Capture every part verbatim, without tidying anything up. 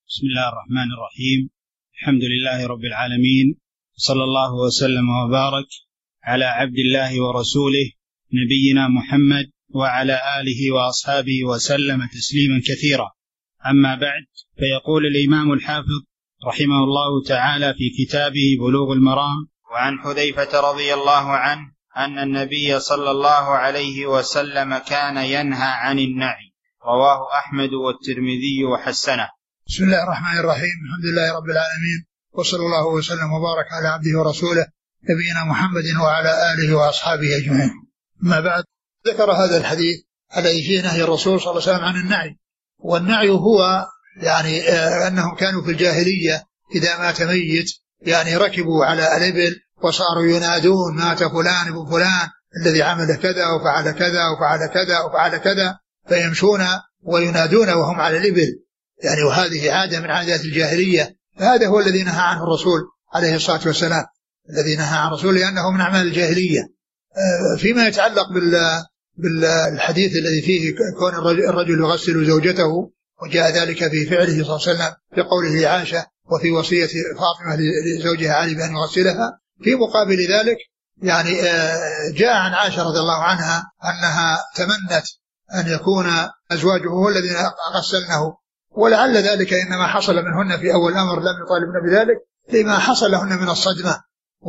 بسم الله الرحمن الرحيم. الحمد لله رب العالمين، صلى الله وسلم وبارك على عبد الله ورسوله نبينا محمد وعلى آله وأصحابه وسلم تسليما كثيرا. أما بعد، فيقول الإمام الحافظ رحمه الله تعالى في كتابه بلوغ المرام: وعن حذيفة رضي الله عنه أن النبي صلى الله عليه وسلم كان ينهى عن النعي. رواه أحمد والترمذي وحسنه. بسم الله الرحمن الرحيم. الحمد لله رب العالمين، وصلى الله وسلم وبارك على عبده ورسوله نبينا محمد وعلى آله وأصحابه أجمعين. أما بعد، ذكر هذا الحديث الذي فيه نهي الرسول صلى الله عليه وسلم عن النعي. والنعي هو يعني آه أنهم كانوا في الجاهلية إذا مات ميت يعني ركبوا على الإبل وصاروا ينادون: مات فلان ابن فلان الذي عمل كذا وفعل كذا وفعل كذا وفعل كذا، فيمشون وينادون وهم على الإبل يعني، وهذه عادة من عادات الجاهلية. فهذا هو الذي نهى عنه الرسول عليه الصلاة والسلام، الذي نهى عن الرسول لأنه من أعمال الجاهلية. فيما يتعلق بالحديث الذي فيه كون الرجل يغسل زوجته، وجاء ذلك في فعله صلى الله عليه وسلم في قوله لعائشة وفي وصية فاطمة لزوجها علي بأن يغسلها. في مقابل ذلك يعني جاء عن عائشة رضي الله عنها أنها تمنت أن يكون أزواجه هو الذين غسلنه، ولعل ذلك إنما حصل منهن في أول الأمر، لم يطالبن بذلك لما حصل لهن من الصدمة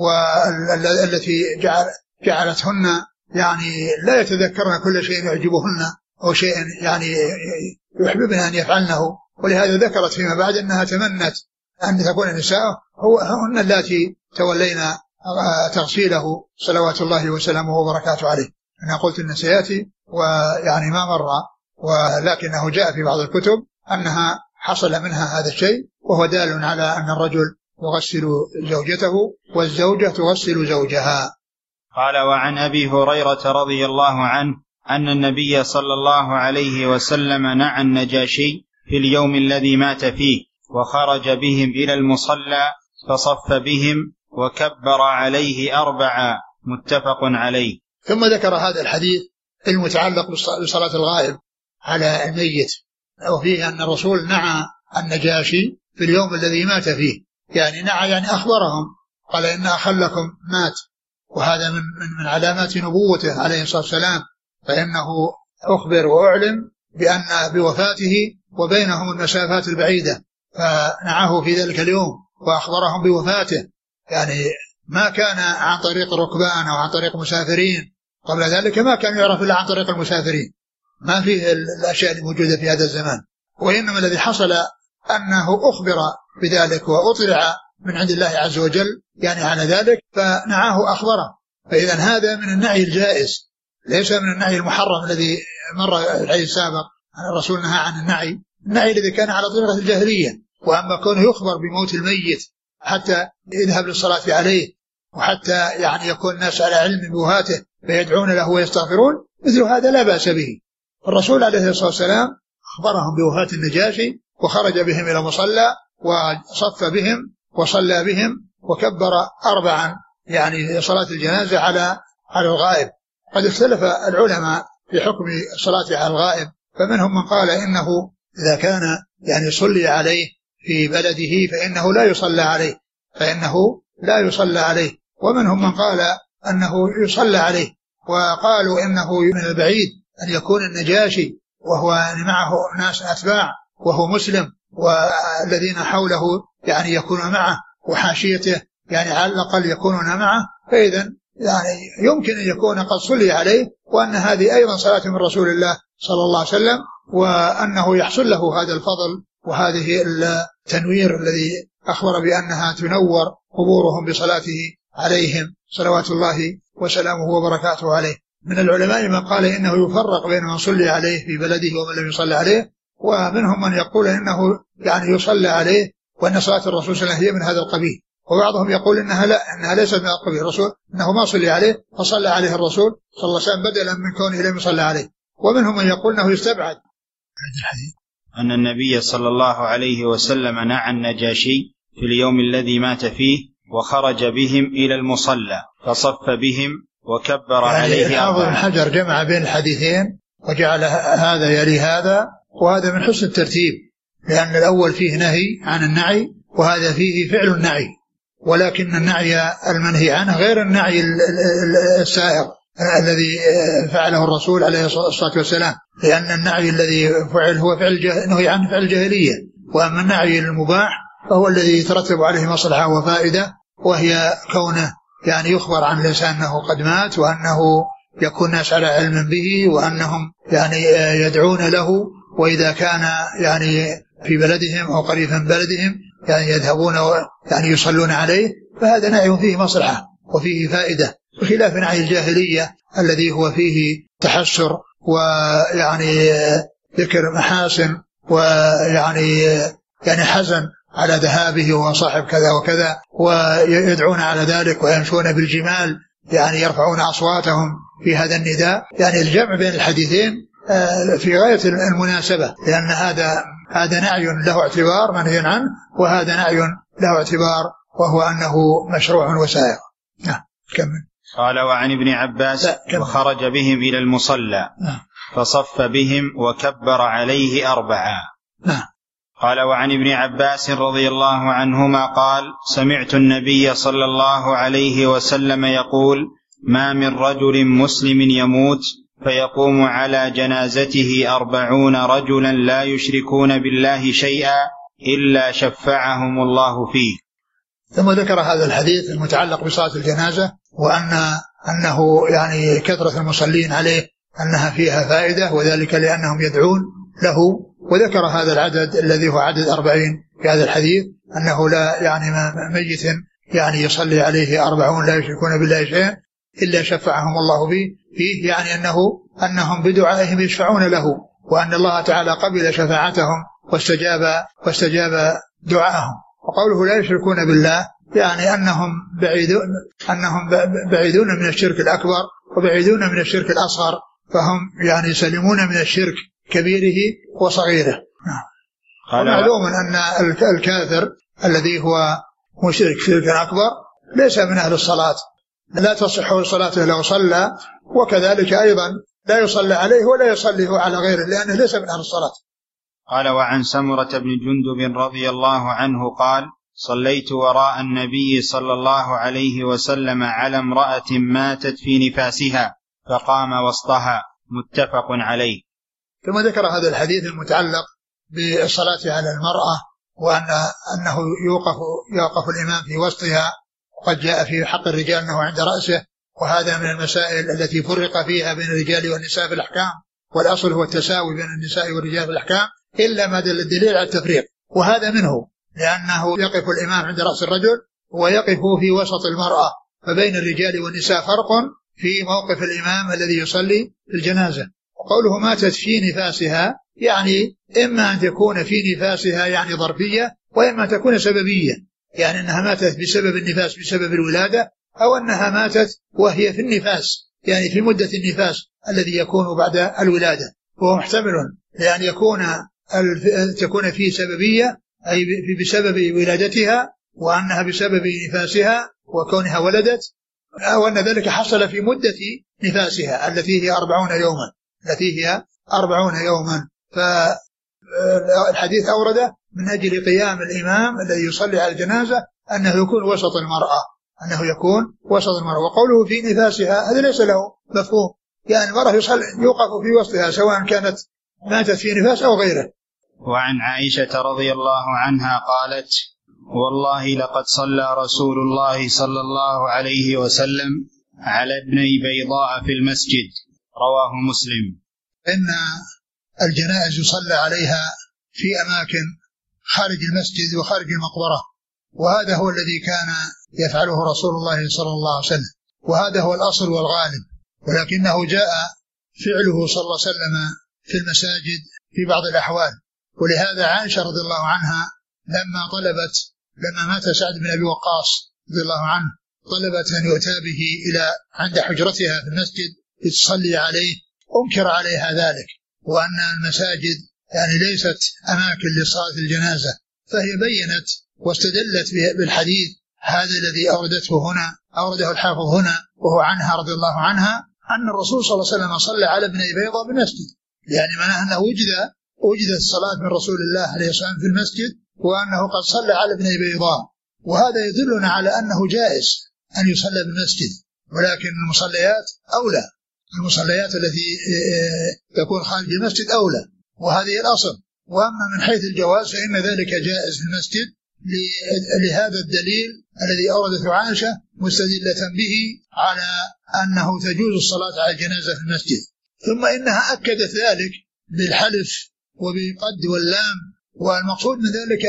والتي جعل جعلتهن يعني لا يتذكرن كل شيء يعجبهن أو شيء يعني يحببن أن يفعلنه. ولهذا ذكرت فيما بعد أنها تمنت أن تكون النساء هن اللاتي تولينا تغسيله صلوات الله وسلامه وبركاته عليه. أنا قلت أن سيأتي ويعني ما مر، ولكنه جاء في بعض الكتب أنها حصل منها هذا الشيء، وهو دال على أن الرجل يغسل زوجته والزوجة تغسل زوجها. قال: وعن أبي هريرة رضي الله عنه أن النبي صلى الله عليه وسلم نعى النجاشي في اليوم الذي مات فيه، وخرج بهم إلى المصلى فصف بهم وكبر عليه أربعا، متفق عليه. ثم ذكر هذا الحديث المتعلق بصلاة الغائب على الميت، وفيه أن الرسول نعى النجاشي في اليوم الذي مات فيه، يعني نعى يعني أخبرهم، قال: إن أخلكم مات، وهذا من, من علامات نبوته عليه الصلاة والسلام، فإنه أخبر وأعلم بأن بوفاته وبينهم المسافات البعيدة، فنعاه في ذلك اليوم وأخبرهم بوفاته، يعني ما كان عن طريق ركبان أو عن طريق مسافرين. قبل ذلك ما كان يعرف إلا عن طريق المسافرين، ما فيه الأشياء الموجودة في هذا الزمان. وإنما الذي حصل أنه أخبر بذلك وأطلع من عند الله عز وجل يعني على ذلك، فنعاه أخبره. فإذا هذا من النعي الجائز، ليس من النعي المحرم الذي مر الحديث السابق. الرسول نهى عن النعي النعي الذي كان على طريقة الجاهلية. وأما كونه يخبر بموت الميت حتى يذهب للصلاة عليه، وحتى يعني يكون الناس على علم بوفاته فيدعون له ويستغفرون، مثل هذا لا بأس به. الرسول عليه الصلاة والسلام أخبرهم بوفاة النجاشي، وخرج بهم إلى مصلى وصف بهم وصلى بهم وكبر أربعا، يعني صلاة الجنازة على على الغائب. قد اختلف العلماء في حكم الصلاة على الغائب، فمنهم من قال إنه إذا كان يعني صلي عليه في بلده فإنه لا يصلى عليه فإنه لا يصلى عليه ومنهم من قال أنه يصلى عليه، وقالوا إنه من البعيد أن يكون النجاشي وهو معه ناس أتباع وهو مسلم، والذين حوله يعني يكونون معه، وحاشيته يعني على الأقل يكونون معه، فإذا يعني يمكن أن يكون قد صلي عليه، وأن هذه أيضا صلاة من رسول الله صلى الله عليه وسلم، وأنه يحصل له هذا الفضل وهذه التنوير الذي أخبر بأنها تنور قبورهم بصلاته عليهم صلوات الله وسلامه وبركاته عليه. من العلماء من قال إنه يفرق بين من صلي عليه في بلده ومن لم يصلي عليه، ومنهم من يقول إنه يعني يصلى عليه وأن صلاة الرسول صلى الله عليه وسلم هي من هذا القبيل، وبعضهم يقول إنها لا إنها ليست من القبيل، الرسول إنه ما صلي عليه فصلى عليه الرسول صلى الله عليه وسلم بدلا من كونه لم يصلى عليه. ومنهم من يقول إنه يستبعد الحديث أن النبي صلى الله عليه وسلم نعى النجاشي في اليوم الذي مات فيه، وخرج بهم إلى المصلى فصف بهم وكبر يعني عليه حافظ ابن حجر جمع بين الحديثين وجعل هذا يلي هذا، وهذا من حسن الترتيب لأن الأول فيه نهي عن النعي وهذا فيه فعل النعي، ولكن النعي المنهي عنه غير النعي السائغ الذي فعله الرسول عليه الصلاة والسلام، لأن النعي الذي فعل هو فعل نهي عنه فعل الجاهلية، وأما النعي المباح فهو الذي يترتب عليه مصلحة وفائدة، وهي كونه يعني يخبر عن الإنسان أنه قد مات، وأنه يكون الناس على علم به، وأنهم يعني يدعون له، وإذا كان يعني في بلدهم أو قريبا من بلدهم يعني يذهبون يعني يصلون عليه، فهذا نعي فيه مصلحة وفيه فائدة، بخلاف نعي الجاهلية الذي هو فيه تحسر ويعني ذكر محاسن ويعني يعني حزن على ذهابه وصاحب كذا وكذا، ويدعون على ذلك ويمشون بالجمال يعني يرفعون أصواتهم في هذا النداء. يعني الجمع بين الحديثين في غاية المناسبة، لأن هذا هذا نعي له اعتبار منهي عنه، وهذا نعي له اعتبار وهو أنه مشروع وسائغ. نعم كمل. قال وعن ابن عباس وخرج بهم إلى المصلى فصف بهم وكبر عليه أربعا. قال وعن ابن عباس رضي الله عنهما قال سمعت النبي صلى الله عليه وسلم يقول ما من رجل مسلم يموت فيقوم على جنازته أربعون رجلا لا يشركون بالله شيئا إلا شفعهم الله فيه. ثم ذكر هذا الحديث المتعلق بصلاة الجنازة، وأن أنه يعني كثرة المصلين عليه أنها فيها فائدة، وذلك لأنهم يدعون له، وذكر هذا العدد الذي هو عدد أربعين في هذا الحديث، أنه لا يعني ميت يعني يصلي عليه أربعون لا يشركون بالله شيئا إلا شفعهم الله فيه، يعني أنه أنهم بدعائهم يشفعون له، وأن الله تعالى قبل شفاعتهم واستجاب واستجاب دعائهم. وقوله لا يشركون بالله يعني أنهم بعيدون أنهم بعيدون من الشرك الأكبر وبعيدون من الشرك الأصغر، فهم يعني يسلمون من الشرك كبيره وصغيره. ومعلوم أن الكافر الذي هو مشرك شرك أكبر ليس من أهل الصلاة، لا تصح صلاته لو صلى، وكذلك أيضا لا يصلى عليه ولا يصليه على غيره لأنه ليس من أهل الصلاة. قال وعن سمرة بن جندب رضي الله عنه قال صليت وراء النبي صلى الله عليه وسلم على امرأة ماتت في نفاسها فقام وسطها، متفق عليه. ثم ذكر هذا الحديث المتعلق بالصلاة على المرأة، وأن أنه يوقف يوقف الإمام في وسطها، وقد جاء في حق الرجال أنه عند رأسه، وهذا من المسائل التي فرق فيها بين الرجال والنساء في الأحكام، والأصل هو التساوي بين النساء والرجال في الأحكام، إلا ما دل الدليل على التفريق، وهذا منه، لأنه يقف الإمام عند رأس الرجل ويقف في وسط المرأة، فبين الرجال والنساء فرق في موقف الإمام الذي يصلي في الجنازة. وقوله ماتت في نفاسها يعني إما أن تكون في نفاسها يعني ظرفية، وإما أن تكون سببية، يعني أنها ماتت بسبب النفاس بسبب الولادة، أو أنها ماتت وهي في النفاس يعني في مدة النفاس الذي يكون بعد الولادة، وهو محتمل لأن يكون تكون فيه سببية أي بسبب ولادتها، وأنها بسبب نفاسها وكونها ولدت، أو أن ذلك حصل في مدة نفاسها التي هي أربعون يوما التي هي أربعون يوما. فالحديث أورده من أجل قيام الإمام الذي يصلي على الجنازة أنه يكون وسط المرأة أنه يكون وسط المرأة. وقوله في نفاسها هذا ليس له مفهوم، يعني المرأة يصلي يوقف في وسطها سواء كانت ماتت في نفاس أو غيره. وعن عائشة رضي الله عنها قالت والله لقد صلى رسول الله صلى الله عليه وسلم على ابني بيضاء في المسجد، رواه مسلم. إن الجنائز يصلى عليها في أماكن خارج المسجد وخارج المقبرة، وهذا هو الذي كان يفعله رسول الله صلى الله عليه وسلم، وهذا هو الأصل والغالب، ولكنه جاء فعله صلى الله عليه وسلم في المساجد في بعض الأحوال. ولهذا عائشة رضي الله عنها لما طلبت لما مات سعد بن أبي وقاص رضي الله عنه طلبت أن يؤتى به إلى عند حجرتها في المسجد لتصلي عليه، أنكر عليها ذلك، وأن المساجد يعني ليست أماكن لصلاة الجنازة، فهي بينت واستدلت بالحديث هذا الذي أوردته هنا أورده الحافظ هنا وهو عنها رضي الله عنها أن الرسول صلى الله عليه وسلم صلى على ابن بيضاء بالمسجد، يعني معناه أنه وجد وجدت الصلاة من رسول الله عليه الصلاة والسلام في المسجد وأنه قد صلى على ابن بيضاء، وهذا يدلنا على أنه جائز أن يصلى بالمسجد، ولكن المصليات أولى، المصليات التي تكون خارج المسجد أولى، وهذه الأصل. وأما من حيث الجواز فإن ذلك جائز في المسجد لهذا الدليل الذي أوردته عائشة مستدلة به على أنه تجوز الصلاة على الجنازة في المسجد. ثم إنها أكدت ذلك بالحلف وبقد واللام، والمقصود من ذلك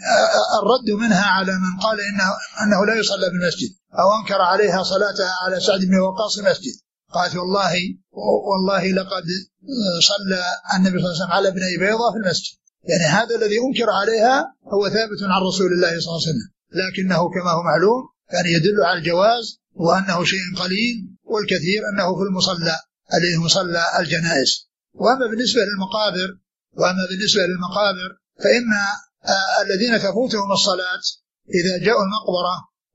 الرد منها على من قال إنه, أنه لا يصلى بالمسجد أو أنكر عليها صلاتها على سعد بن وقاص المسجد. قالت والله والله لقد صلى النبي صلى الله عليه وسلم على ابن بيضاء في المسجد، يعني هذا الذي أنكر عليها هو ثابت عن رسول الله صلى الله عليه وسلم، لكنه كما هو معلوم يعني يدل على الجواز وأنه شيء قليل، والكثير أنه في المصلى الذي مصلى الجنائز. وأما بالنسبة للمقابر وأما بالنسبة للمقابر فإن الذين تفوتهم الصلاة إذا جاءوا المقبرة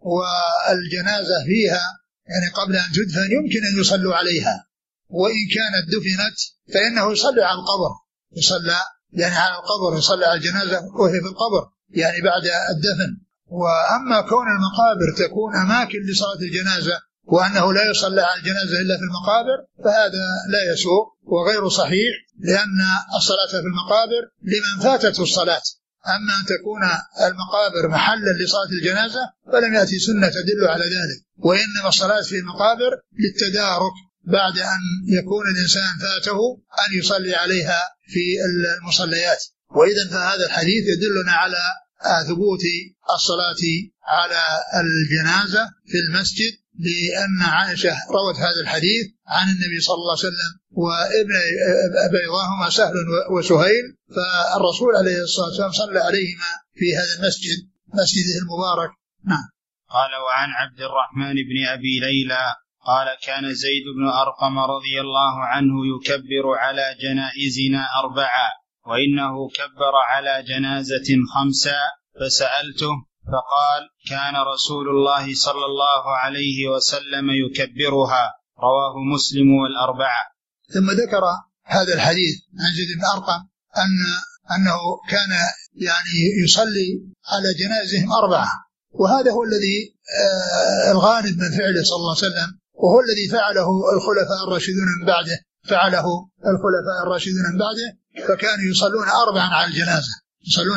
والجنازة فيها يعني قبل أن تدفن يمكن أن يصلوا عليها، وإن كانت دفنت فإنه يصلي على القبر، يصلى يعني على القبر، يصلي على الجنازة وهي في القبر يعني بعد الدفن. وأما كون المقابر تكون أماكن لصلاة الجنازة وأنه لا يصلى على الجنازة إلا في المقابر فهذا لا يسوق وغير صحيح، لأن الصلاة في المقابر لمن فاتته الصلاة. أما أن تكون المقابر محلا لصلاة الجنازة فلم يأتي سنة تدل على ذلك، وإنما الصلاة في المقابر للتدارك بعد أن يكون الإنسان فاته أن يصلي عليها في المصليات. وإذن فهذا الحديث يدلنا على ثبوت الصلاة على الجنازة في المسجد، لأن عائشة روت هذا الحديث عن النبي صلى الله عليه وسلم وابن بيضاهما سهل وسهيل، فالرسول عليه الصلاة والسلام صلى عليهما في هذا المسجد مسجده المبارك. نعم. قال وعن عبد الرحمن بن أبي ليلى قال كان زيد بن أرقم رضي الله عنه يكبر على جنائزنا أربعة وإنه كبر على جنازة خمسة، فسألته فقال كان رسول الله صلى الله عليه وسلم يكبرها، رواه مسلم والأربعة. ثم ذكر هذا الحديث عن زيد بن أرقم أن أنه كان يعني يصلي على جنازهم أربعة، وهذا هو الذي آه الغالب من فعله صلى الله عليه وسلم، وهو الذي فعله الخلفاء الراشدون من بعده فعله الخلفاء الراشدون من بعده فكانوا يصلون أربعا على الجنازة، يصلون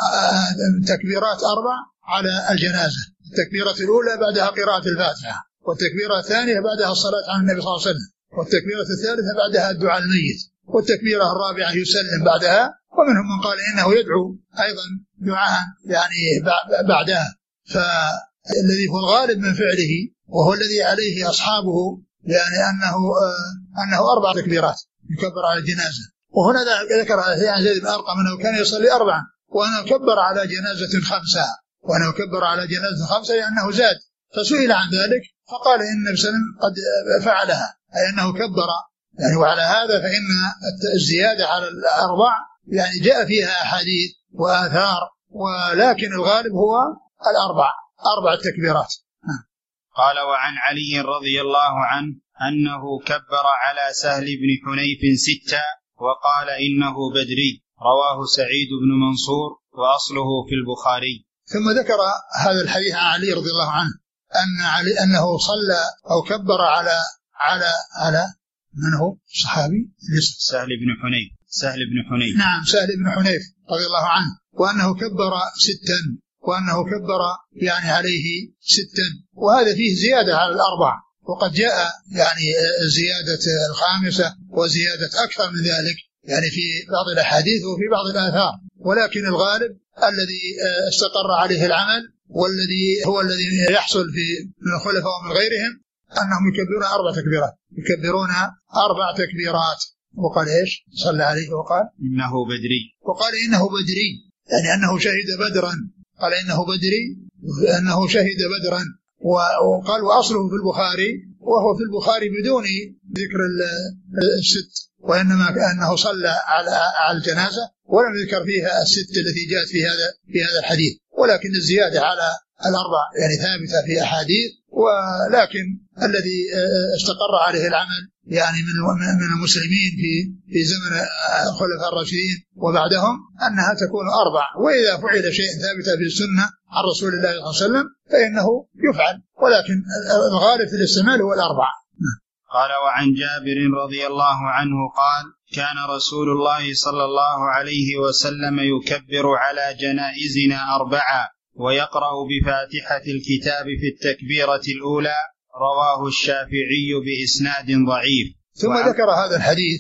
تكبيرات أربع على الجنازة. التكبيرة الأولى بعدها قراءة الفاتحة، والتكبيرة الثانية بعدها الصلاة على النبي صلى الله عليه وسلم، والتكبيرة الثالثة بعدها الدعاء الميت، والتكبيرة الرابعة يسلم بعدها، ومنهم من قال إنه يدعو أيضا دعاء يعني بعدها. فالذي هو الغالب من فعله وهو الذي عليه أصحابه يعني أنه أنه أربع تكبيرات يكبر على الجنازة. وهنا ذكر عن زيد بن أرقم أنه كان يصلي أربعا وأنه كبر على جنازة خمسة، وأنه كبر على جنازة خمسة لأنه زاد، فسئل عن ذلك فقال إن النبي صلى الله عليه وسلم قد فعلها، أي أنه كبر يعني. وعلى هذا فإن الزيادة على الأربع يعني جاء فيها أحاديث وآثار، ولكن الغالب هو الأربع أربع تكبيرات. قال وعن علي رضي الله عنه أنه كبر على سهل بن حنيف ستة وقال إنه بدري، رواه سعيد بن منصور وأصله في البخاري. ثم ذكر هذا الحديث عن علي رضي الله عنه أن علي أنه صلى أو كبر على على على من هو صحابي سهل بن حنيف سهل بن حنيف نعم سهل بن حنيف رضي الله عنه، وأنه كبر ستا، وأنه كبر يعني عليه ستا، وهذا فيه زيادة على الأربع، وقد جاء يعني زيادة الخامسة وزيادة أكثر من ذلك يعني في بعض الأحاديث وفي بعض الآثار، ولكن الغالب الذي استقر عليه العمل والذي هو الذي يحصل في من الخلفاء ومن غيرهم أنهم يكبرون أربع تكبيرات يكبرون أربع تكبيرات. وقال إيش صلى عليه وقال إنه بدري، وقال إنه بدري يعني أنه شهد بدرا، قال إنه بدري أنه شهد بدرا. وقال وأصله في البخاري، وهو في البخاري بدون ذكر الست، وإنما أنه صلى على الجنازة ولم يذكر فيها الست التي جاءت في هذا في هذا الحديث، ولكن الزيادة على الأربع يعني ثابتة في أحاديث ولكن الذي استقر عليه العمل يعني من المسلمين في في زمن الخلفاء الراشدين وبعدهم أنها تكون أربع، وإذا فعل شيء ثابت في السنة عن رسول الله صلى الله عليه وسلم فإنه يفعل، ولكن الغالب في الاستعمال هو الأربع. قال: وعن جابر رضي الله عنه قال: كان رسول الله صلى الله عليه وسلم يكبر على جنائزنا أربعة ويقرأ بفاتحة الكتاب في التكبيرة الأولى. رواه الشافعي بإسناد ضعيف. ثم وعن... ذكر هذا الحديث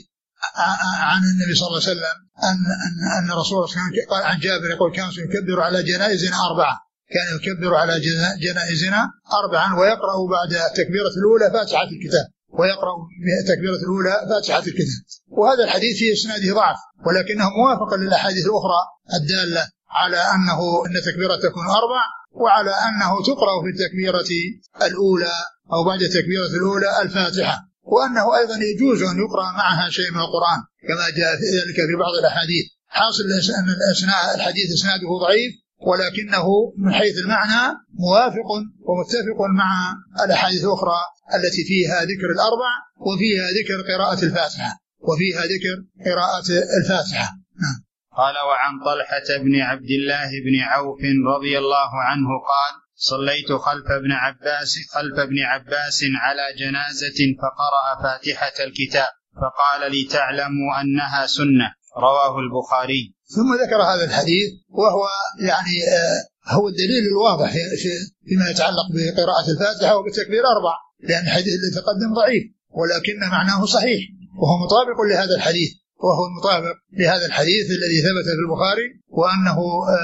عن النبي صلى الله عليه وسلم أن أن أن رسول الله قال عن جابر يقول: كان يكبر على جنائزنا أربعة، كان يكبر على جنائزنا أربعا ويقرأ بعد التكبيرة الأولى فاتحة الكتاب، ويقرأ بالتكبيرة الأولى فاتحة الكتاب. وهذا الحديث في إسناده ضعف، ولكنه موافق للأحاديث الأخرى الدالة على أنه أن التكبيرة تكون أربع، وعلى أنه تقرأ في التكبيرة الأولى أو بعد التكبيرة الأولى الفاتحة، وأنه أيضا يجوز أن يقرأ معها شيء من القرآن كما جاء ذلك في بعض الأحاديث. حاصل أن الحديث إسناده ضعيف، ولكنه من حيث المعنى موافق ومتفق مع الأحاديث الأخرى التي فيها ذكر الأربع وفيها ذكر قراءة الفاتحة وفيها ذكر قراءة الفاتحة. قال: وعن طلحة بن عبد الله بن عوف رضي الله عنه قال: صليت خلف ابن عباس خلف ابن عباس على جنازة فقرأ فاتحة الكتاب فقال: لتعلموا أنها سنة. رواه البخاري. ثم ذكر هذا الحديث وهو يعني هو الدليل الواضح فيما يتعلق بقراءة الفاتحة وبالتكبير أربع، لأن الحديث الذي تقدم ضعيف ولكن معناه صحيح، وهو مطابق لهذا الحديث وهو مطابق لهذا الحديث الذي ثبت في البخاري، وأنه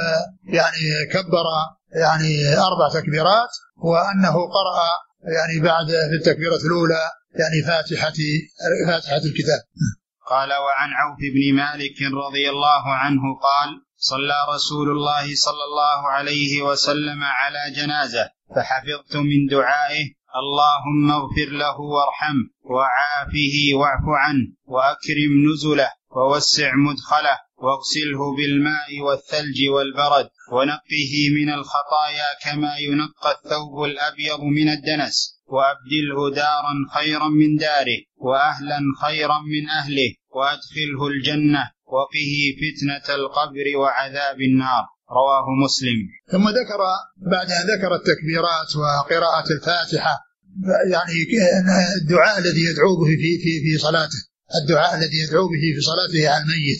يعني كبر يعني أربع تكبيرات، وأنه قرأ يعني بعد في التكبيرة الأولى يعني فاتحة فاتحة الكتاب. قال: وعن عوف بن مالك رضي الله عنه قال: صلى رسول الله صلى الله عليه وسلم على جنازة فحفظت من دعائه: اللهم اغفر له وارحمه وعافه واعف عنه وأكرم نزله ووسع مدخله واغسله بالماء والثلج والبرد ونقه من الخطايا كما ينقى الثوب الأبيض من الدنس، وأبدله دارا خيرا من داره وأهلا خيرا من أهله وأدخله الجنة وقه فتنة القبر وعذاب النار. رواه مسلم. ثم ذكر بعد أن ذكر التكبيرات وقراءة الفاتحة يعني الدعاء الذي يدعو به في في في صلاته، الدعاء الذي يدعو به في صلاته على الميت،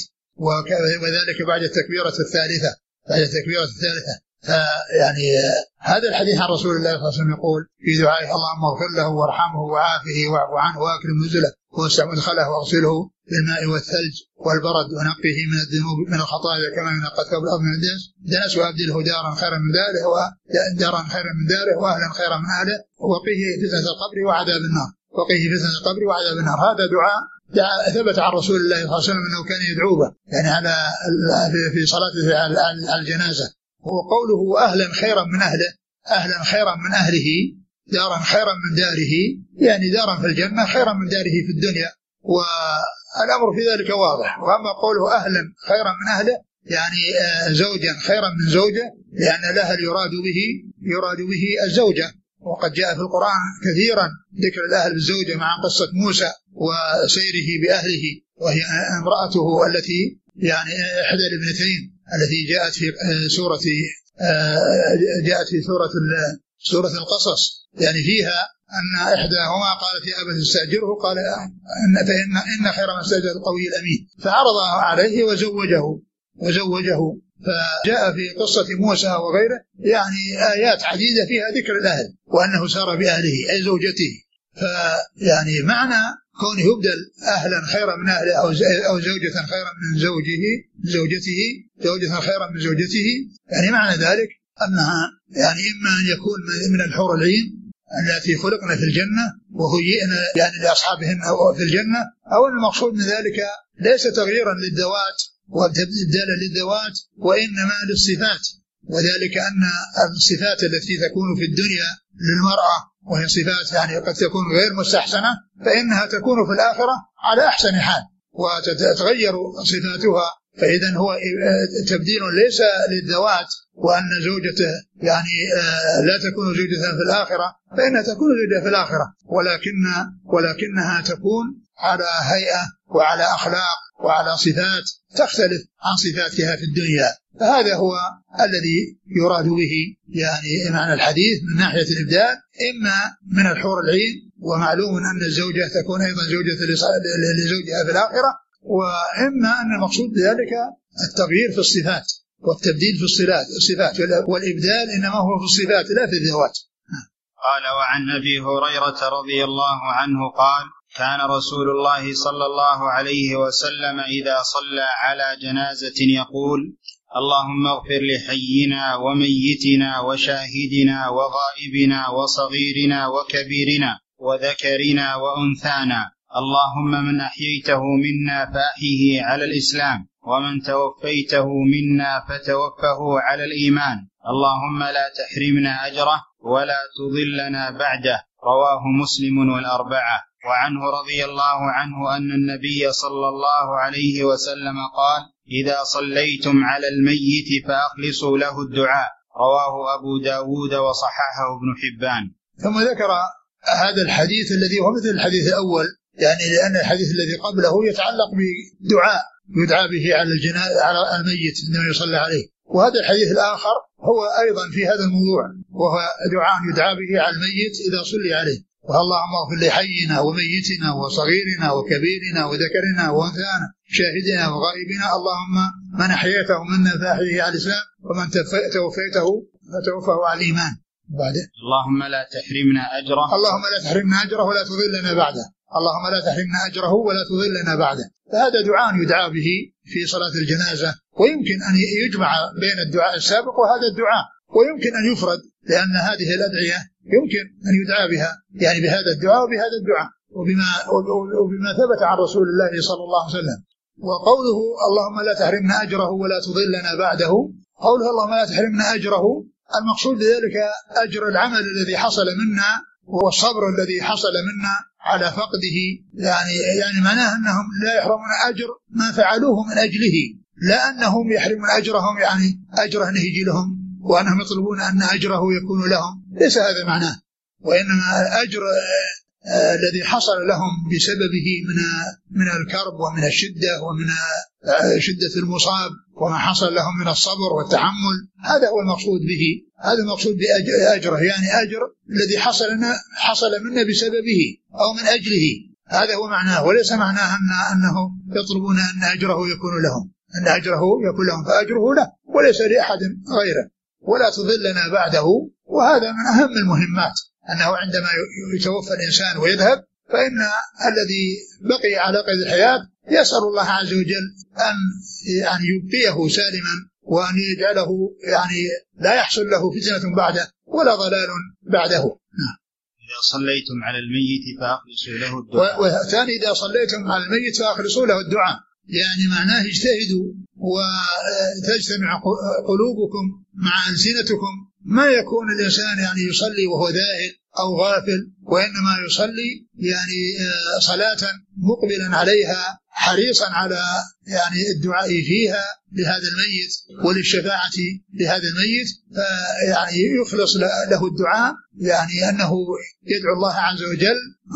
وذلك بعد التكبيرة الثالثة بعد التكبيرة الثالثة. فيعني هذا الحديث عن رسول الله صلى الله عليه وسلم يقول في دعائه: اللهم اغفر له وارحمه وعافه واعف عنه واكرم نزله ووسع مدخله واغسله بالماء والثلج والبرد ونقه من الذنوب من الخطايا كما ينقى الثوب الابيض من الدنس وابدله دارا خيرا من داره ودارا خيرا من داره واهلا خيرا من اهله وقه فتنة القبر وعذاب النار وقه فتنة القبر وعذاب النار. هذا دعاء ثبت عن رسول الله صلى الله عليه وسلم انه كان يدعو به يعني على في صلاته على الجنازه. وقوله أهلا خيرا من أهله، أهلا خيرا من أهله دارا خيرا من داره، يعني دارا في الجنة خيرا من داره في الدنيا، والأمر في ذلك واضح. وأما قوله أهلا خيرا من أهله يعني زوجا خيرا من زوجة، لأن الأهل يراد به يراد به الزوجة، وقد جاء في القرآن كثيرا ذكر الأهل بالزوجة مع قصة موسى وسيره بأهله، وهي امرأته التي يعني إحدى الابنتين التي جاءت في سورة جاءت في سورة سورة القصص، يعني فيها أن إحداهما قالت يا أبت استأجره قال إن فإن إن خير من استأجر القوي الأمين، فعرضها عليه وزوجه وزوجه فجاء في قصة موسى وغيره يعني آيات عديدة فيها ذكر الأهل وأنه سار بأهله أي زوجته. فيعني معنى كونه يبدل أهلا خيرا من أهله أو زوجة خيرا من زوجه زوجته زوجة خيرا من زوجته، يعني معنى ذلك أنها يعني إما أن يكون من الحور العين التي خلقنا في الجنة وهيئنا يعني لأصحابهن في الجنة، أو المقصود من ذلك ليس تغييرا للذوات وابدالا للذوات وإنما للصفات، وذلك أن الصفات التي تكون في الدنيا للمرأة وهي صفات يعني قد تكون غير مستحسنة، فإنها تكون في الآخرة على أحسن حال وتتغير صفاتها فإذا هو تبديل ليس للذوات، وأن زوجته يعني لا تكون زوجته في الآخرة، فإنها تكون زوجته في الآخرة، ولكن ولكنها تكون على هيئة وعلى أخلاق وعلى صفات تختلف عن صفاتها في الدنيا. فهذا هو الذي يراد به يعني معنى الحديث من ناحية الإبدال، إما من الحور العين، ومعلوم أن الزوجة تكون أيضا زوجة لزوجها في الآخرة، وإما أن المقصود بذلك التغيير في الصفات والتبديل في الصفات، والإبدال إنما هو في الصفات لا في الذوات. قال: وعن أبي هريرة رضي الله عنه قال: كان رسول الله صلى الله عليه وسلم إذا صلى على جنازة يقول: اللهم اغفر لحينا وميتنا وشاهدنا وغائبنا وصغيرنا وكبيرنا وذكرنا وأنثانا، اللهم من أحييته منا فأحيه على الإسلام، ومن توفيته منا فتوفه على الإيمان، اللهم لا تحرمنا أجره ولا تضلنا بعده. رواه مسلم والأربعة. وعنه رضي الله عنه أن النبي صلى الله عليه وسلم قال: إذا صليتم على الميت فأخلصوا له الدعاء. رواه أبو داود وصححه ابن حبان. ثم ذكر هذا الحديث الذي هو مثل الحديث الأول، يعني لأن الحديث الذي قبله يتعلق بدعاء يدعى به على الجنازة على الميت عندما يصلى عليه، وهذا الحديث الآخر هو أيضا في هذا الموضوع، وهو دعاء يدعى به على الميت إذا صلي عليه: اللهم اغفر لحينا وميتنا وصغيرنا وكبيرنا وذكرنا وأنثانا شاهدنا وغائبنا، اللهم من أحييته منا فأحيه على الإسلام، ومن توفيته فتوفه على الإيمان. بعدين: اللهم لا تحرمنا أجره اللهم لا تحرمنا أجره ولا تضلنا بعده اللهم لا تحرمنا أجره ولا تضلنا بعده. فهذا دعاء يدعى به في صلاة الجنازة، ويمكن أن يجمع بين الدعاء السابق وهذا الدعاء، ويمكن أن يفرد، لأن هذه الأدعية يمكن أن يدعى بها يعني بهذا الدعاء وبهذا الدعاء، وبما, وبما ثبت عن رسول الله صلى الله عليه وسلم. وقوله اللهم لا تحرمنا أجره ولا تضلنا بعده، قوله اللهم لا تحرمنا أجره، المقصود بذلك أجر العمل الذي حصل منا والصبر الذي حصل منا على فقده، يعني يعني معناه أنهم لا يحرمون أجر ما فعلوه من أجله، لا أنهم يحرمون أجرهم يعني أجره أنه يجي لهم وأنهم يطلبون أن أجره يكون لهم، ليس هذا معناه، وإنما الأجر آه الذي حصل لهم بسببه من من الكرب ومن الشدة ومن آه شدة المصاب وما حصل لهم من الصبر والتحمل، هذا هو المقصود به، هذا المقصود بأجره، يعني أجر الذي حصل لنا حصل منا بسببه أو من أجله، هذا هو معناه، وليس معناه أن أنه يطلبون أن أجره يكون لهم، أن أجره يكون لهم، فأجره له وليس لأحد غيره. ولا تضلنا بعده، وهذا من أهم المهمات، أنه عندما يتوفى الإنسان ويذهب، فإن الذي بقي على قيد الحياة يسأل الله عز وجل أن يعني يبقيه سالما، وأن يجعله يعني لا يحصل له فتنة بعده ولا ضلال بعده. إذا صليتم على الميت فأخلصوا له الدعاء. وثاني إذا صليتم على الميت فأخلصوا له الدعاء، يعني معناه اجتهدوا وتجتمع قلوبكم مع ألسنتكم، ما يكون الإنسان يعني يصلي وهو ذاهل أو غافل، وإنما يصلي يعني صلاة مقبلا عليها حريصا على يعني الدعاء فيها لهذا الميت وللشفاعة لهذا الميت، يعني يخلص له الدعاء، يعني أنه يدعو الله عز وجل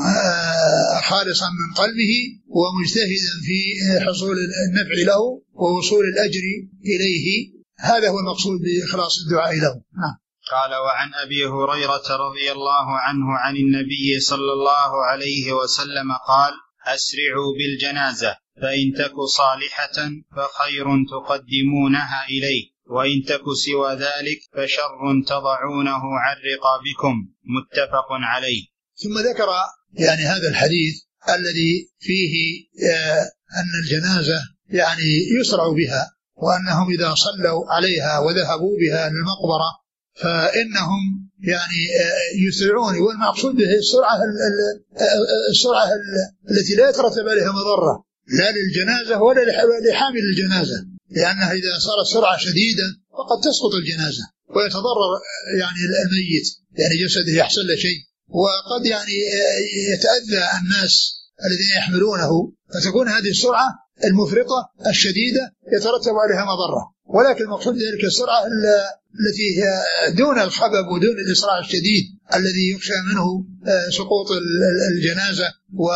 خالصا من قلبه ومجتهدا في حصول النفع له ووصول الأجر إليه، هذا هو المقصود بإخلاص الدعاء له. نعم. قال: وعن أبي هريرة رضي الله عنه عن النبي صلى الله عليه وسلم قال: أسرعوا بالجنازة، فإن تك صالحة فخير تقدمونها إليه، وإن تك سوى ذلك فشر تضعونه عن رقابكم. متفق عليه. ثم ذكر يعني هذا الحديث الذي فيه أن الجنازة يعني يسرع بها، وأنهم إذا صلوا عليها وذهبوا بها للمقبرة فإنهم يعني يسرعون، والمقصود به السرعة السرعة التي لا يترتب عليها مضرة لا للجنازة ولا لحامل الجنازة، لأنها إذا صارت سرعة شديدة فقد تسقط الجنازة ويتضرر يعني الميت، يعني جسده يحصل له شيء، وقد يعني يتأذى الناس الذين يحملونه، فتكون هذه السرعة المفرطة الشديدة يترتب عليها مضرة، ولكن المقصود ذلك السرعة التي هي دون الخبب ودون الإسراع الشديد الذي يخشى منه سقوط الجنازة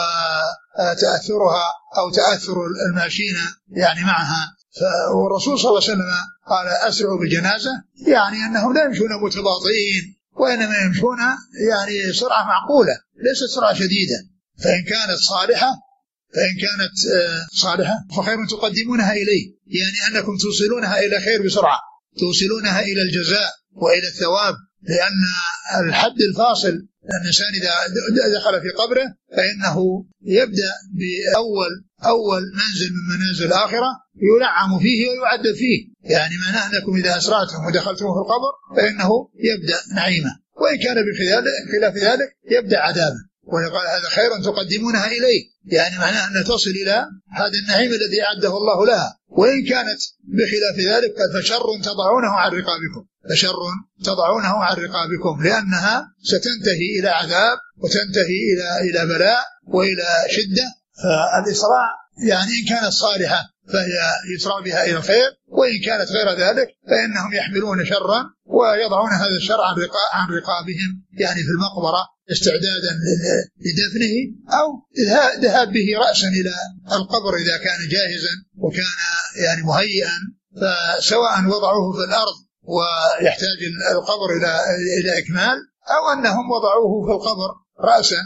وتأثرها أو تأثر الماشين يعني معها. والرسول صلى الله عليه وسلم قال أسرعوا بالجنازة، يعني أنهم لا يمشون متباطئين وإنما يمشون يعني سرعة معقولة ليست سرعة شديدة. فإن كانت صالحة فإن كانت صالحة فخير تقدمونها إليه، يعني أنكم توصلونها إلى خير بسرعة، توصلونها إلى الجزاء وإلى الثواب. لأن الحد الفاصل الإنسان إذا دخل في قبره فإنه يبدأ بأول أول منزل من منازل الآخرة ينعم فيه ويعذب فيه، يعني معناه أنكم إذا أسرعتم ودخلتم في القبر فإنه يبدأ نعيما، وإن كان بخلاف ذلك يبدأ عذابا. ويقال هذا خير تقدمونها إليه، يعني معناه أن تصل إلى هذا النعيم الذي أعده الله لها. وإن كانت بخلاف ذلك فشر تضعونه عن رقابكم، فشر تضعونه عن رقابكم، لأنها ستنتهي إلى عذاب وتنتهي إلى إلى بلاء وإلى شدة. فالإسراع يعني إن كانت صالحة فهي يسرع بها إلى الخير، وإن كانت غير ذلك فإنهم يحملون شرا ويضعون هذا الشر عن رقابهم، يعني في المقبرة استعدادا لدفنه أو ذهاب به رأسا إلى القبر إذا كان جاهزا وكان يعني مهيئا، فسواء وضعوه في الأرض ويحتاج القبر إلى إلى إكمال أو أنهم وضعوه في القبر رأسا.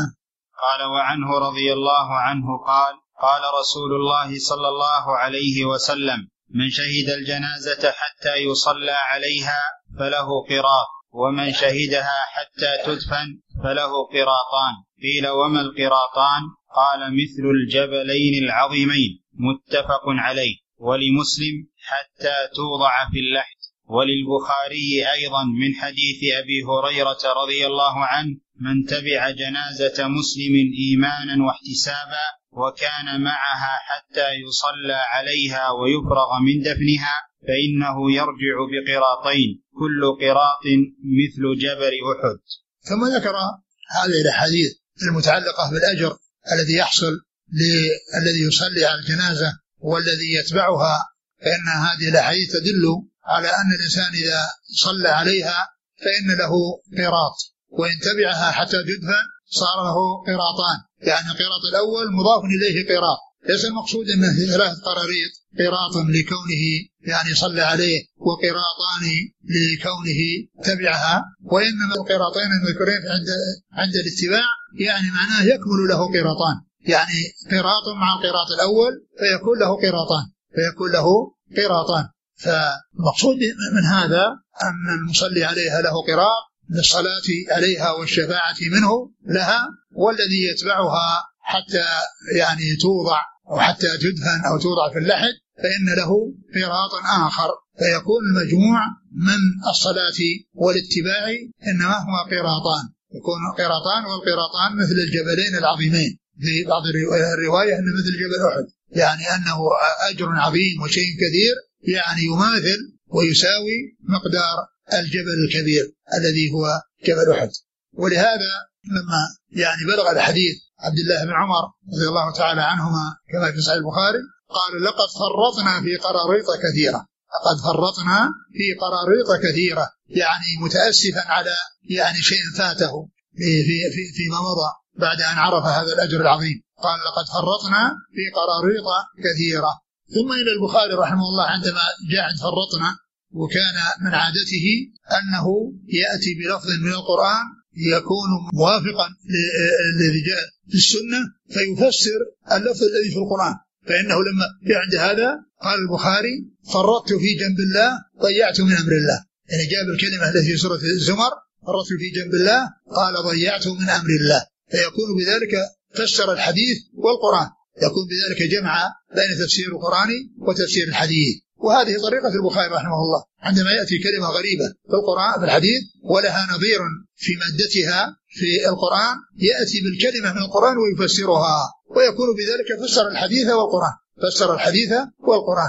قال وعنه رضي الله عنه قال قال رسول الله صلى الله عليه وسلم من شهد الجنازة حتى يصلى عليها فله قراط، ومن شهدها حتى تدفن فله قراطان. قيل وما القراطان؟ قال مثل الجبلين العظيمين، متفق عليه. ولمسلم حتى توضع في اللحد. وللبخاري أيضا من حديث أبي هريرة رضي الله عنه من تبع جنازة مسلم إيمانا واحتسابا وكان معها حتى يصلى عليها ويفرغ من دفنها فإنه يرجع بقراطين، كل قراط مثل جبل أحد. ثم ذكر هذه الأحاديث المتعلقة بالأجر الذي يحصل للذي يصلي على الجنازة والذي يتبعها، فإن هذه الأحاديث تدل على أن الإنسان إذا صلى عليها فإن له قراط، وإن تبعها حتى تدفن صار له قراطان، يعني القراط الأول مضاف إليه قراط، ليس المقصود أنه ثلاث قراريط، قراط لكونه يعني صلى عليه وقراطان لكونه تبعها، وإنما القراطين المذكورين عند عند الاتباع يعني معناه يكمل له قراطان، يعني قراط مع القراط الأول فيكون له قراطان فيكون له قراطان. فالمقصود من هذا أن المصلي عليها له قراط للصلاة عليها والشفاعة منه لها، والذي يتبعها حتى يعني توضع أو حتى تدفن أو توضع في اللحد فإن له قراط آخر، فيكون المجموع من الصلاة والاتباع إنما هو قراطان، يكون قراطان، والقراطان مثل الجبلين العظيمين، في بعض الرواية أنه مثل جبل أحد، يعني أنه أجر عظيم وشيء كثير، يعني يماثل ويساوي مقدار الجبل الكبير الذي هو جبل أحد. ولهذا لما يعني بلغ الحديث عبد الله بن عمر رضي الله تعالى عنهما كما في صحيح البخاري قال لقد فرطنا في قراريط كثيرة، لقد فرطنا في قراريط كثيرة، يعني متأسفا على يعني شيء فاته في في فيما مضى بعد أن عرف هذا الأجر العظيم، قال لقد فرطنا في قراريط كثيرة. ثم إلى البخاري رحمه الله عندما جاء فرطنا، وكان من عادته أنه يأتي بلفظ من القرآن يكون موافقا للذي جاء في السنة فيفسر اللفظ الذي في القرآن، فإنه لما عند هذا قال البخاري فرطت في جنب الله ضيعت من أمر الله، يعني جاب الكلمة التي في سورة الزمر فرطت في جنب الله قال ضيعت من أمر الله، فيكون بذلك فسر الحديث والقرآن، يكون بذلك جمع بين تفسير القرآن وتفسير الحديث. وهذه طريقة البخاري رحمه الله، عندما يأتي كلمة غريبة في القرآن في الحديث ولها نظير في مادتها في القرآن يأتي بالكلمة من القرآن ويفسرها، ويكون بذلك فسر الحديث والقرآن فسر الحديث والقرآن.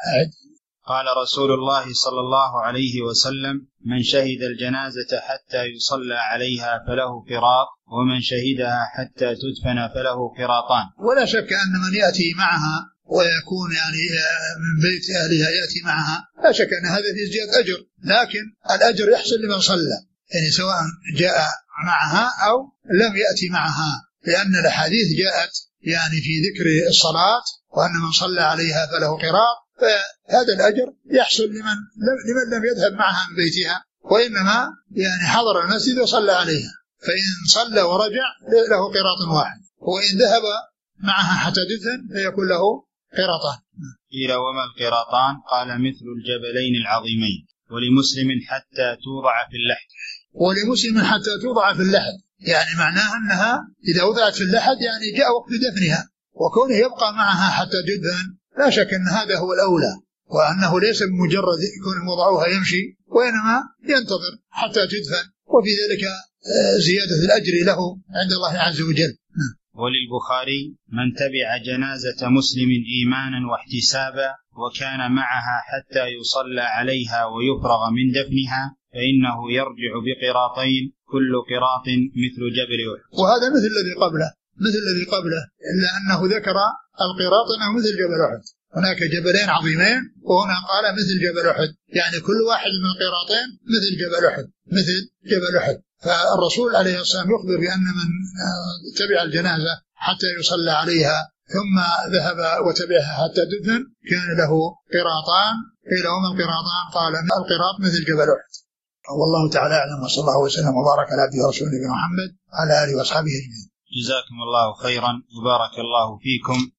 قال رسول الله صلى الله عليه وسلم من شهد الجنازة حتى يصلى عليها فله قراط، ومن شهدها حتى تدفن فله قراطان. ولا شك أن من يأتي معها ويكون يعني من بيت أهلها يأتي معها، لا شك أن هذا فيه زيادة أجر، لكن الأجر يحصل لمن صلى، يعني سواء جاء معها أو لم يأتي معها، لأن الأحاديث جاءت يعني في ذكر الصلاة وأن من صلى عليها فله قراط، فهذا الأجر يحصل لمن لمن لم يذهب معها من بيتها وإنما يعني حضر المسجد وصلى عليها، فإن صلى ورجع له قراط واحد، وإن ذهب معها حتى دفن فيكون له قراطان. قيل وما القراطان؟ قال مثل الجبلين العظيمين. ولمسلم حتى توضع في اللحد. ولمسلم حتى توضع في اللحد يعني معناها أنها إذا وضعت في اللحد يعني جاء وقت دفنها، وكونه يبقى معها حتى تدفن لا شك أن هذا هو الأولى، وأنه ليس بمجرد يكون وضعوها يمشي، وإنما ينتظر حتى تدفن، وفي ذلك زيادة الأجر له عند الله عز وجل. وللبخاري من تبع جنازة مسلم إيمانا واحتسابا وكان معها حتى يصلى عليها ويفرغ من دفنها فإنه يرجع بقراطين كل قراط مثل جبل أحد. وهذا مثل الذي قبله مثل الذي قبله إلا أنه ذكر القراط أنه مثل جبل أحد، هناك جبلين عظيمين وهنا قال مثل جبل أحد، يعني كل واحد من القراطين مثل جبل أحد مثل جبل أحد. فالرسول عليه الصلاة والسلام يخبر بأن من تبع الجنازة حتى يصلى عليها ثم ذهب وتبعها حتى دفن كان له قراطان. قيل وما القراطان؟ قال القراط مثل جبل أحد. والله تعالى أعلم، وصلى الله وسلم وبارك على عبده ورسوله محمد وعلى آله وأصحابه أجمعين. جزاكم الله خيرا وبارك الله فيكم.